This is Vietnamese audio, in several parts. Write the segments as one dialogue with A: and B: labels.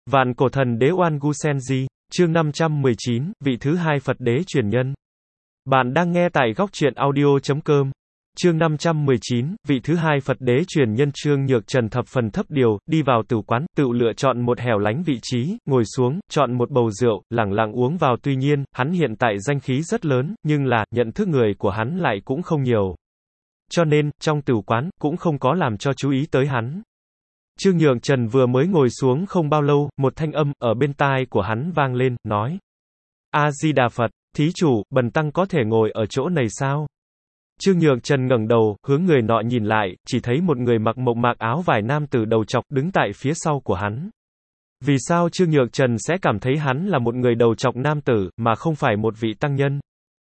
A: Vạn cổ thần đế Oan Gu Senji, chương 519, vị thứ hai Phật đế truyền nhân. Bạn đang nghe tại góc truyện audio.com. Chương 519, vị thứ hai Phật đế truyền nhân. Trương Nhược Trần thập phần thấp điều, đi vào tử quán, tự lựa chọn một hẻo lánh vị trí, ngồi xuống, chọn một bầu rượu, lẳng lặng uống vào. Tuy nhiên, hắn hiện tại danh khí rất lớn, nhưng là, nhận thức người của hắn lại cũng không nhiều. Cho nên, trong tử quán, cũng không có làm cho chú ý tới hắn. Trương Nhược Trần vừa mới ngồi xuống không bao lâu, một thanh âm, ở bên tai của hắn vang lên, nói. A-di-đà Phật, thí chủ, bần tăng có thể ngồi ở chỗ này sao? Trương Nhược Trần ngẩng đầu, hướng người nọ nhìn lại, chỉ thấy một người mặc mộc mạc áo vải nam tử đầu trọc đứng tại phía sau của hắn. Vì sao Trương Nhược Trần sẽ cảm thấy hắn là một người đầu trọc nam tử, mà không phải một vị tăng nhân?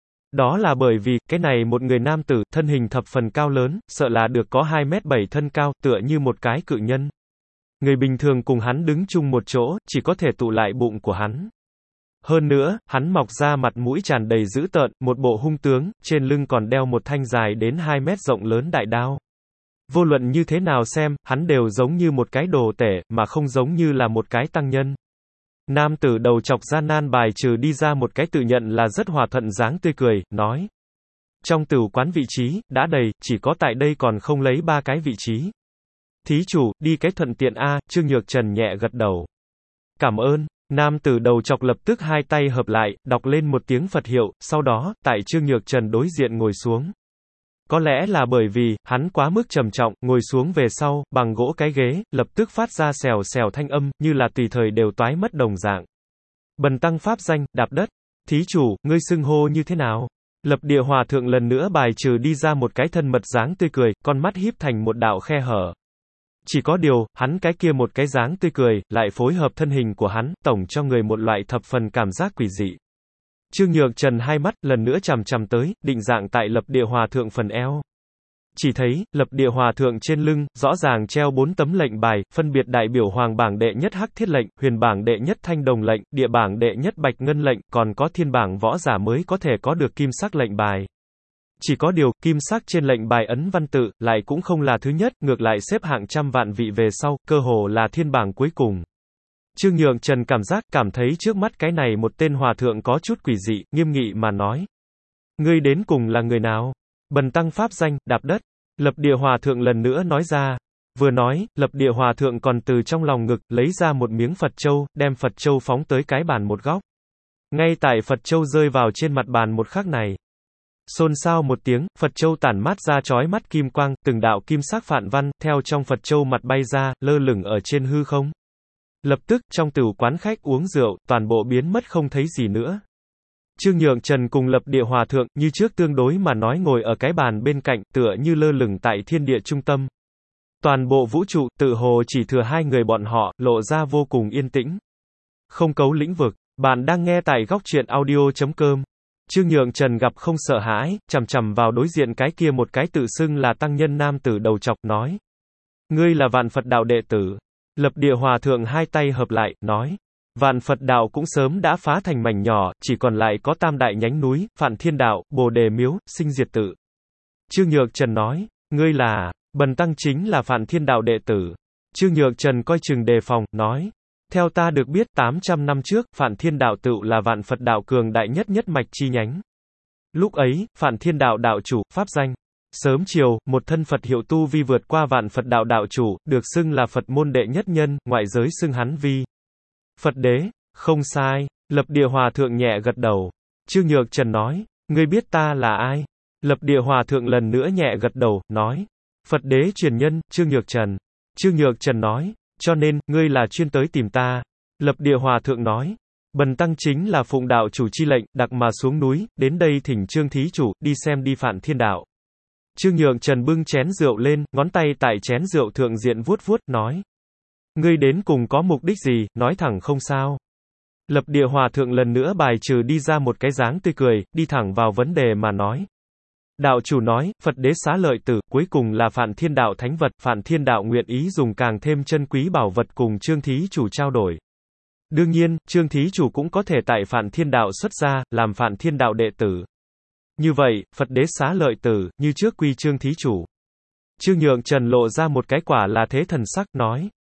A: Đó là bởi vì, cái này một người nam tử, thân hình thập phần cao lớn, sợ là được có 2m7 thân cao, tựa như một cái cự nhân. Người bình thường cùng hắn đứng chung một chỗ, chỉ có thể tụ lại bụng của hắn. Hơn nữa, hắn mọc ra mặt mũi tràn đầy dữ tợn, một bộ hung tướng, trên lưng còn đeo một thanh dài đến 2 mét rộng lớn đại đao. Vô luận như thế nào xem, hắn đều giống như một cái đồ tể, mà không giống như là một cái tăng nhân. Nam tử đầu chọc gian nan bài trừ đi ra một cái tự nhận là rất hòa thuận dáng tươi cười, nói. Trong tử quán vị trí, đã đầy, chỉ có tại đây còn không lấy 3 cái vị trí. Thí chủ, đi cái thuận tiện a. Trương Nhược Trần nhẹ gật đầu. Cảm ơn. Nam tử đầu chọc lập tức hai tay hợp lại, đọc lên một tiếng Phật hiệu, sau đó, tại Trương Nhược Trần đối diện ngồi xuống. Có lẽ là bởi vì, hắn quá mức trầm trọng, ngồi xuống về sau, bằng gỗ cái ghế, lập tức phát ra xèo xèo thanh âm, như là tùy thời đều toái mất đồng dạng. Bần tăng pháp danh, đạp đất. Thí chủ, ngươi xưng hô như thế nào? Lập Địa Hòa Thượng lần nữa bài trừ đi ra một cái thân mật dáng tươi cười, con mắt híp thành một đạo khe hở. Chỉ có điều, hắn cái kia một cái dáng tươi cười, lại phối hợp thân hình của hắn, tổng cho người một loại thập phần cảm giác quỷ dị. Trương Nhược Trần hai mắt, lần nữa chằm chằm tới, định dạng tại Lập Địa Hòa Thượng phần eo. Chỉ thấy, Lập Địa Hòa Thượng trên lưng, rõ ràng treo 4 tấm lệnh bài, phân biệt đại biểu Hoàng bảng đệ nhất Hắc Thiết lệnh, Huyền bảng đệ nhất Thanh Đồng lệnh, Địa bảng đệ nhất Bạch Ngân lệnh, còn có Thiên bảng võ giả mới có thể có được kim sắc lệnh bài. Chỉ có điều, kim sắc trên lệnh bài ấn văn tự, lại cũng không là thứ nhất, ngược lại xếp hạng trăm vạn vị về sau, cơ hồ là thiên bảng cuối cùng. Trương Nhược Trần cảm thấy trước mắt cái này một tên hòa thượng có chút quỷ dị, nghiêm nghị mà nói. Ngươi đến cùng là người nào? Bần tăng pháp danh, đạp đất. Lập Địa Hòa Thượng lần nữa nói ra. Vừa nói, Lập Địa Hòa Thượng còn từ trong lòng ngực, lấy ra một miếng Phật châu, đem Phật châu phóng tới cái bàn một góc. Ngay tại Phật châu rơi vào trên mặt bàn một khắc này. Xôn xao một tiếng, Phật châu tản mát ra chói mắt kim quang, từng đạo kim sắc phạn văn, theo trong Phật châu mặt bay ra, lơ lửng ở trên hư không. Lập tức, trong tử quán khách uống rượu, toàn bộ biến mất không thấy gì nữa. Trương Nhược Trần cùng Lập Địa Hòa Thượng, như trước tương đối mà nói ngồi ở cái bàn bên cạnh, tựa như lơ lửng tại thiên địa trung tâm. Toàn bộ vũ trụ, tự hồ chỉ thừa hai người bọn họ, lộ ra vô cùng yên tĩnh. Không cấu lĩnh vực, bạn đang nghe tại góc truyện audio.com. Trương Nhược Trần gặp không sợ hãi, chằm chằm vào đối diện cái kia một cái tự xưng là tăng nhân nam tử đầu chọc, nói. Ngươi là Vạn Phật đạo đệ tử. Lập Địa Hòa Thượng hai tay hợp lại, nói. Vạn Phật đạo cũng sớm đã phá thành mảnh nhỏ, chỉ còn lại có tam đại nhánh núi, Phạn Thiên đạo, Bồ Đề miếu, Sinh Diệt tự. Trương Nhược Trần nói. Ngươi là, bần tăng chính là Phạn Thiên đạo đệ tử. Trương Nhược Trần coi chừng đề phòng, nói. Theo ta được biết, 800 năm trước, Phạn Thiên đạo tự là Vạn Phật đạo cường đại nhất nhất mạch chi nhánh. Lúc ấy, Phạn Thiên đạo đạo chủ, pháp danh. Sớm chiều, một thân Phật hiệu tu vi vượt qua Vạn Phật đạo đạo chủ, được xưng là Phật môn đệ nhất nhân, ngoại giới xưng hắn vi Phật đế. Không sai. Lập Địa Hòa Thượng nhẹ gật đầu. Trương Nhược Trần nói. Ngươi biết ta là ai? Lập Địa Hòa Thượng lần nữa nhẹ gật đầu, nói. Phật đế truyền nhân, Trương Nhược Trần. Trương Nhược Trần nói. Cho nên, ngươi là chuyên tới tìm ta. Lập Địa Hòa Thượng nói. Bần tăng chính là phụng đạo chủ chi lệnh, đặc mà xuống núi, đến đây thỉnh Trương thí chủ, đi xem đi Phạn Thiên đạo. Trương Nhược Trần bưng chén rượu lên, ngón tay tại chén rượu thượng diện vuốt vuốt, nói. Ngươi đến cùng có mục đích gì, nói thẳng không sao. Lập Địa Hòa Thượng lần nữa bài trừ đi ra một cái dáng tươi cười, đi thẳng vào vấn đề mà nói. Đạo chủ nói, Phật đế xá lợi tử, cuối cùng là Phạn Thiên đạo thánh vật, Phạn Thiên đạo nguyện ý dùng càng thêm chân quý bảo vật cùng Trương thí chủ trao đổi. Đương nhiên, Trương thí chủ cũng có thể tại Phạn Thiên đạo xuất gia, làm Phạn Thiên đạo đệ tử. Như vậy, Phật đế xá lợi tử, như trước quy Trương thí chủ. Trương Nhược Trần lộ ra một cái quả là thế thần sắc, nói.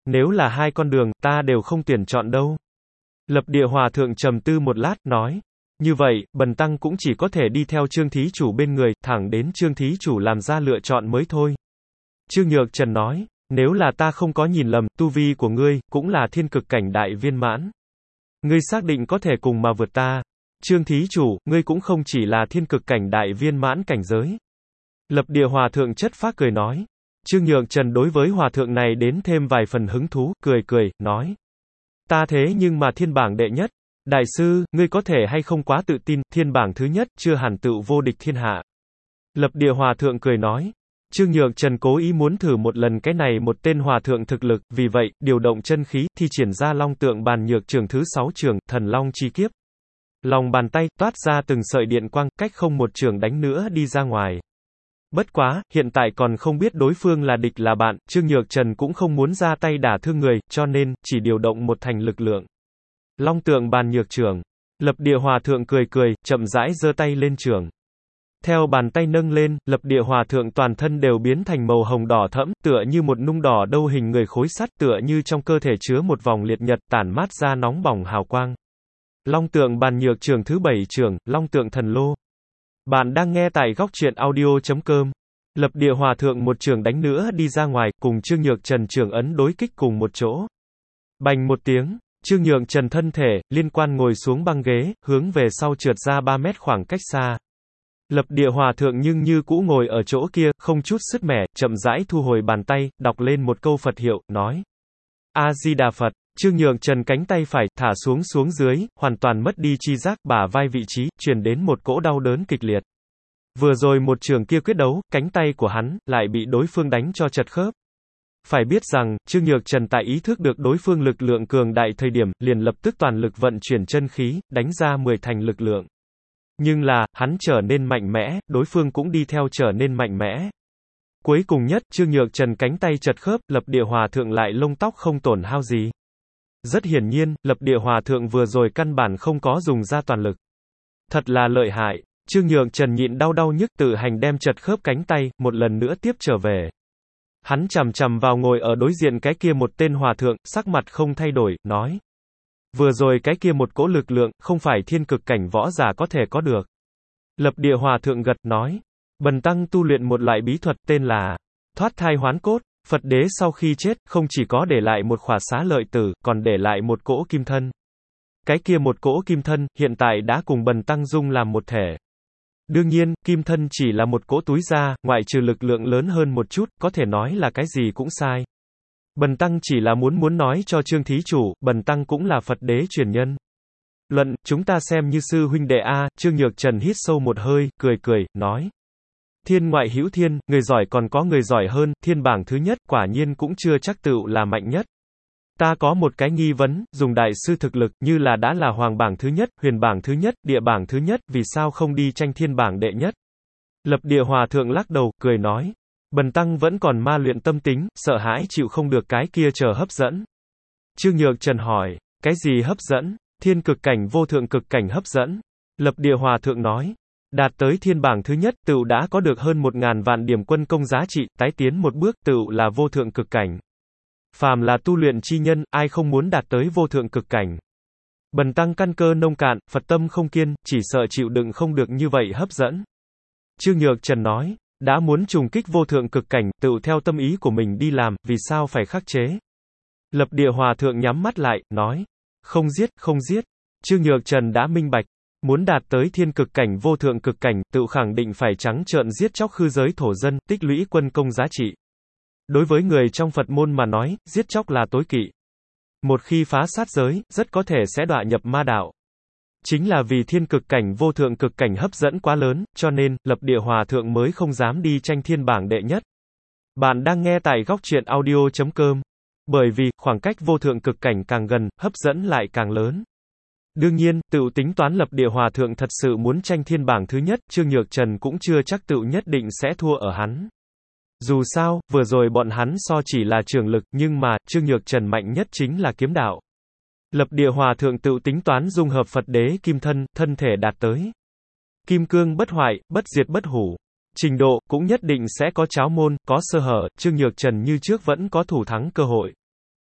A: Nếu là hai con đường, ta đều không tuyển chọn đâu. Lập Địa Hòa Thượng trầm tư một lát, nói. Như vậy, bần tăng cũng chỉ có thể đi theo Trương thí chủ bên người, thẳng đến Trương thí chủ làm ra lựa chọn mới thôi. Trương Nhược Trần nói. Nếu là ta không có nhìn lầm, tu vi của ngươi, cũng là thiên cực cảnh đại viên mãn. Ngươi xác định có thể cùng mà vượt ta. Trương thí chủ, ngươi cũng không chỉ là thiên cực cảnh đại viên mãn cảnh giới. Lập Địa Hòa Thượng chất phác cười nói. Trương Nhược Trần đối với Hòa Thượng này đến thêm vài phần hứng thú, cười, nói. Ta thế nhưng mà thiên bảng đệ nhất. Đại sư, ngươi có thể hay không quá tự tin, thiên bảng thứ nhất, chưa hẳn tựu vô địch thiên hạ. Lập Địa Hòa Thượng cười nói. Trương Nhược Trần cố ý muốn thử một lần cái này một tên hòa thượng thực lực, vì vậy, điều động chân khí, thi triển ra long tượng bàn nhược trường thứ 6 trường, thần long chi kiếp. Lòng bàn tay, toát ra từng sợi điện quang, cách không một trường đánh nữa đi ra ngoài. Bất quá, hiện tại còn không biết đối phương là địch là bạn, Trương Nhược Trần cũng không muốn ra tay đả thương người, cho nên, chỉ điều động một thành lực lượng. Long tượng bàn nhược trường. Lập Địa Hòa Thượng cười, chậm rãi giơ tay lên trường. Theo bàn tay nâng lên, Lập Địa Hòa Thượng toàn thân đều biến thành màu hồng đỏ thẫm, tựa như một nung đỏ đâu hình người khối sắt, tựa như trong cơ thể chứa một vòng liệt nhật, tản mát ra nóng bỏng hào quang. Long tượng bàn nhược trường thứ 7 trường, Long tượng thần lô. Bạn đang nghe tại góc truyện audio.com. Lập Địa Hòa Thượng một trường đánh nữa đi ra ngoài, cùng Trương Nhược Trần trường ấn đối kích cùng một chỗ. Bành một tiếng, Trương Nhược Trần thân thể, liên quan ngồi xuống băng ghế, hướng về sau trượt ra 3 mét khoảng cách xa. Lập Địa Hòa Thượng nhưng như cũ ngồi ở chỗ kia, không chút sứt mẻ, chậm rãi thu hồi bàn tay, đọc lên một câu Phật hiệu, nói. A-di-đà Phật. Trương Nhược Trần cánh tay phải, thả xuống dưới, hoàn toàn mất đi chi giác, bả vai vị trí, truyền đến một cỗ đau đớn kịch liệt. Vừa rồi một trường kia quyết đấu, cánh tay của hắn, lại bị đối phương đánh cho chật khớp. Phải biết rằng, Trương Nhược Trần tại ý thức được đối phương lực lượng cường đại thời điểm, liền lập tức toàn lực vận chuyển chân khí, đánh ra 10 thành lực lượng. Nhưng là, hắn trở nên mạnh mẽ, đối phương cũng đi theo trở nên mạnh mẽ. Cuối cùng nhất, Trương Nhược Trần cánh tay chật khớp, Lập Địa Hòa Thượng lại lông tóc không tổn hao gì. Rất hiển nhiên, Lập Địa Hòa Thượng vừa rồi căn bản không có dùng ra toàn lực. Thật là lợi hại. Trương Nhược Trần nhịn đau nhức tự hành đem chật khớp cánh tay, một lần nữa tiếp trở về. Hắn chằm vào ngồi ở đối diện cái kia một tên hòa thượng, sắc mặt không thay đổi, nói. Vừa rồi cái kia một cỗ lực lượng, không phải thiên cực cảnh võ giả có thể có được. Lập Địa Hòa Thượng gật, nói. Bần tăng tu luyện một loại bí thuật tên là thoát thai hoán cốt. Phật đế sau khi chết, không chỉ có để lại một khỏa xá lợi tử, còn để lại một cỗ kim thân. Cái kia một cỗ kim thân, hiện tại đã cùng bần tăng dung làm một thể. Đương nhiên, kim thân chỉ là một cỗ túi da, ngoại trừ lực lượng lớn hơn một chút, có thể nói là cái gì cũng sai. Bần tăng chỉ là muốn nói cho Trương thí chủ, bần tăng cũng là Phật đế truyền nhân. Luận, chúng ta xem như sư huynh đệ a. Trương Nhược Trần hít sâu một hơi, cười, nói. Thiên ngoại hữu thiên, người giỏi còn có người giỏi hơn, thiên bảng thứ nhất, quả nhiên cũng chưa chắc tựu là mạnh nhất. Ta có một cái nghi vấn, dùng đại sư thực lực, như là đã là hoàng bảng thứ nhất, huyền bảng thứ nhất, địa bảng thứ nhất, vì sao không đi tranh thiên bảng đệ nhất? Lập Địa Hòa Thượng lắc đầu, cười nói. Bần tăng vẫn còn ma luyện tâm tính, sợ hãi chịu không được cái kia chờ hấp dẫn. Trương Nhược Trần hỏi, cái gì hấp dẫn? Thiên cực cảnh vô thượng cực cảnh hấp dẫn. Lập Địa Hòa Thượng nói. Đạt tới thiên bảng thứ nhất, tựu đã có được hơn 1.000 vạn điểm quân công giá trị, tái tiến một bước, tựu là vô thượng cực cảnh. Phàm là tu luyện chi nhân, ai không muốn đạt tới vô thượng cực cảnh. Bần tăng căn cơ nông cạn, Phật tâm không kiên, chỉ sợ chịu đựng không được như vậy hấp dẫn. Trương Nhược Trần nói, đã muốn trùng kích vô thượng cực cảnh, tựu theo tâm ý của mình đi làm, vì sao phải khắc chế? Lập Địa Hòa Thượng nhắm mắt lại, nói, không giết. Trương Nhược Trần đã minh bạch. Muốn đạt tới thiên cực cảnh vô thượng cực cảnh, tự khẳng định phải trắng trợn giết chóc khư giới thổ dân, tích lũy quân công giá trị. Đối với người trong Phật môn mà nói, giết chóc là tối kỵ. Một khi phá sát giới, rất có thể sẽ đọa nhập ma đạo. Chính là vì thiên cực cảnh vô thượng cực cảnh hấp dẫn quá lớn, cho nên, Lập Địa Hòa Thượng mới không dám đi tranh thiên bảng đệ nhất. Bạn đang nghe tại góc truyện audio.com. Bởi vì, khoảng cách vô thượng cực cảnh càng gần, hấp dẫn lại càng lớn. Đương nhiên, tựu tính toán Lập Địa Hòa Thượng thật sự muốn tranh thiên bảng thứ nhất, Trương Nhược Trần cũng chưa chắc tựu nhất định sẽ thua ở hắn. Dù sao, vừa rồi bọn hắn so chỉ là trường lực, nhưng mà, Trương Nhược Trần mạnh nhất chính là kiếm đạo. Lập Địa Hòa Thượng tựu tính toán dung hợp Phật đế kim thân, thân thể đạt tới kim cương bất hoại, bất diệt bất hủ. Trình độ, cũng nhất định sẽ có cháo môn, có sơ hở, Trương Nhược Trần như trước vẫn có thủ thắng cơ hội.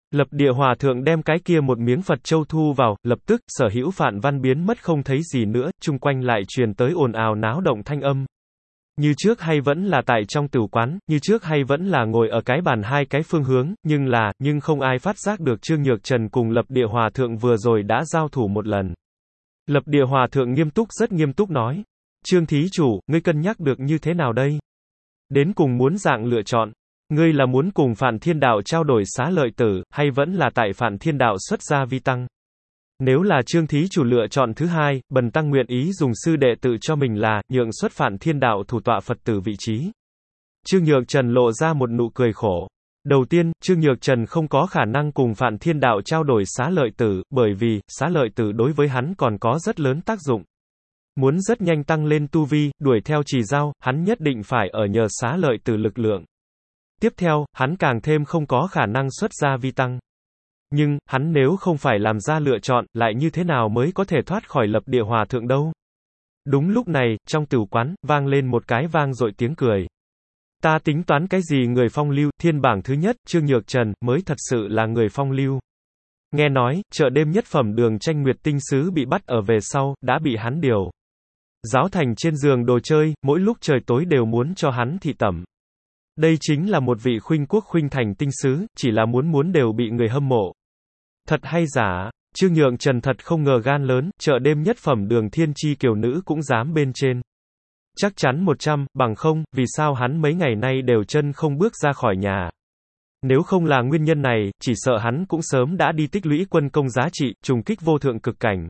A: Lập Địa Hòa Thượng đem cái kia một miếng Phật châu thu vào, lập tức, sở hữu Phạn Văn biến mất không thấy gì nữa, chung quanh lại truyền tới ồn ào náo động thanh âm. Như trước hay vẫn là tại trong tửu quán, như trước hay vẫn là ngồi ở cái bàn hai cái phương hướng, nhưng không ai phát giác được Trương Nhược Trần cùng Lập Địa Hòa Thượng vừa rồi đã giao thủ một lần. Lập Địa Hòa Thượng nghiêm túc rất nghiêm túc nói. Trương thí chủ, ngươi cân nhắc được như thế nào đây? Đến cùng muốn dạng lựa chọn. Ngươi là muốn cùng Phạn Thiên Đạo trao đổi xá lợi tử, hay vẫn là tại Phạn Thiên Đạo xuất gia vi tăng? Nếu là Trương thí chủ lựa chọn thứ hai, bần tăng nguyện ý dùng sư đệ tự cho mình là, nhượng xuất Phạn Thiên Đạo thủ tọa Phật tử vị trí. Trương Nhược Trần lộ ra một nụ cười khổ. Đầu tiên, Trương Nhược Trần không có khả năng cùng Phạn Thiên Đạo trao đổi xá lợi tử, bởi vì, xá lợi tử đối với hắn còn có rất lớn tác dụng. Muốn rất nhanh tăng lên tu vi, đuổi theo trì giao, hắn nhất định phải ở nhờ xá lợi tử lực lượng. Tiếp theo, hắn càng thêm không có khả năng xuất gia vi tăng. Nhưng, hắn nếu không phải làm ra lựa chọn, lại như thế nào mới có thể thoát khỏi Lập Địa Hòa Thượng đâu? Đúng lúc này, trong tửu quán, vang lên một cái vang dội tiếng cười. Ta tính toán cái gì người phong lưu, thiên bảng thứ nhất, Trương Nhược Trần, mới thật sự là người phong lưu. Nghe nói, chợ đêm nhất phẩm Đường Tranh Nguyệt tinh sứ bị bắt ở về sau, đã bị hắn điều giáo thành trên giường đồ chơi, mỗi lúc trời tối đều muốn cho hắn thị tẩm. Đây chính là một vị khuynh quốc khuynh thành tinh sứ, chỉ là muốn đều bị người hâm mộ. Thật hay giả, Trương Nhược Trần thật không ngờ gan lớn, chợ đêm nhất phẩm Đường Thiên Chi kiều nữ cũng dám bên trên. Chắc chắn 100, bằng không, vì sao hắn mấy ngày nay đều chân không bước ra khỏi nhà. Nếu không là nguyên nhân này, chỉ sợ hắn cũng sớm đã đi tích lũy quân công giá trị, trùng kích vô thượng cực cảnh.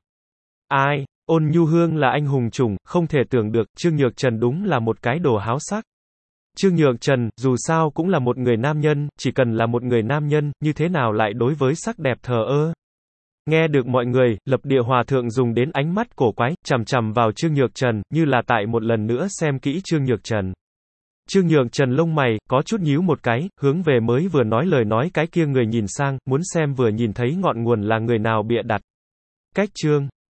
A: Ai, Ôn Nhu Hương là anh hùng trùng, không thể tưởng được, Trương Nhược Trần đúng là một cái đồ háo sắc. Trương Nhược Trần, dù sao cũng là một người nam nhân, chỉ cần là một người nam nhân, như thế nào lại đối với sắc đẹp thờ ơ. Nghe được mọi người, Lập Địa Hòa Thượng dùng đến ánh mắt cổ quái, chằm chằm vào Trương Nhược Trần, như là tại một lần nữa xem kỹ Trương Nhược Trần. Trương Nhược Trần lông mày, có chút nhíu một cái, hướng về mới vừa nói lời nói cái kia người nhìn sang, muốn xem vừa nhìn thấy ngọn nguồn là người nào bịa đặt. Cách Trương